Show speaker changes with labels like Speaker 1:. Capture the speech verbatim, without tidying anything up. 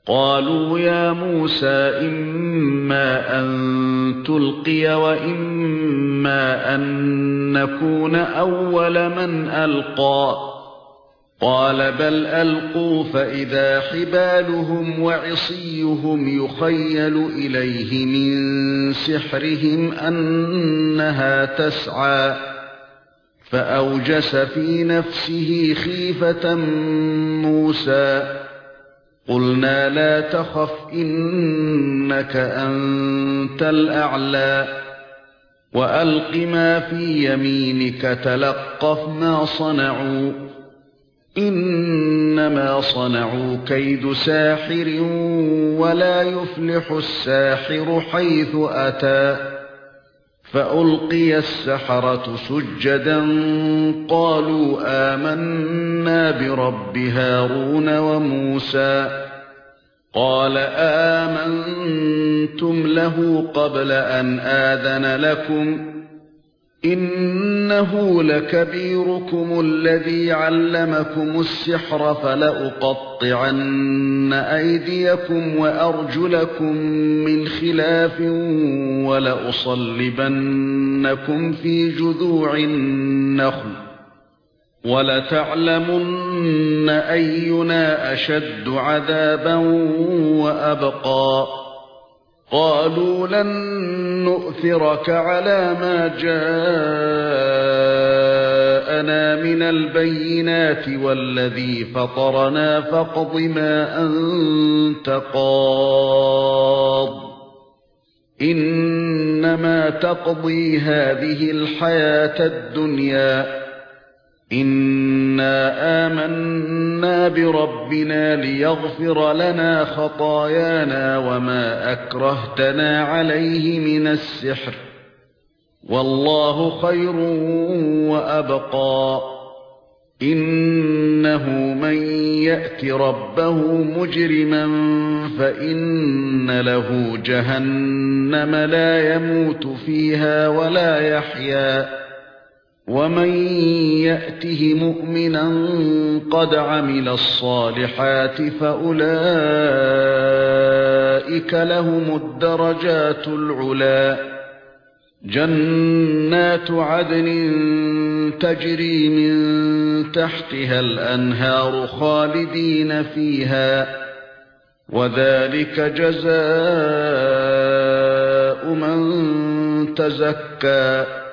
Speaker 1: قالوا يا موسى إما أن تلقي وإما أن نكون أول من ألقى قال بل ألقوا فإذا حبالهم وعصيهم يخيل إليه من سحرهم أنها تسعى فأوجس في نفسه خيفة موسى قلنا لا تخف إنك أنت الأعلى وألق ما في يمينك تلقف ما صنعوا إنما صنعوا كيد ساحر ولا يفلح الساحر حيث أتى فألقي السحرة سجدا قالوا آمنا برب هارون وموسى قال آمنتم له قبل أن آذن لكم إنه لكبيركم الذي علمكم السحر فلأقطعن أيديكم وأرجلكم من خلاف ولأصلبنكم في جذوع النخل ولتعلمن أينا أشد عذابا وأبقى قالوا لن نؤثرك على ما جاءنا من البينات والذي فطرنا فاقض ما أنت قاض إنما تقضي هذه الحياة الدنيا إنا آمنا بربنا ليغفر لنا خطايانا وما أكرهتنا عليه من السحر والله خير وأبقى إنه من يأت ربه مجرما فإن له جهنم لا يموت فيها ولا يحيا ومن يأته مؤمنا قد عمل الصالحات فأولئك لهم الدرجات العلى جنات عدن تجري من تحتها الأنهار خالدين فيها وذلك جزاء من تزكى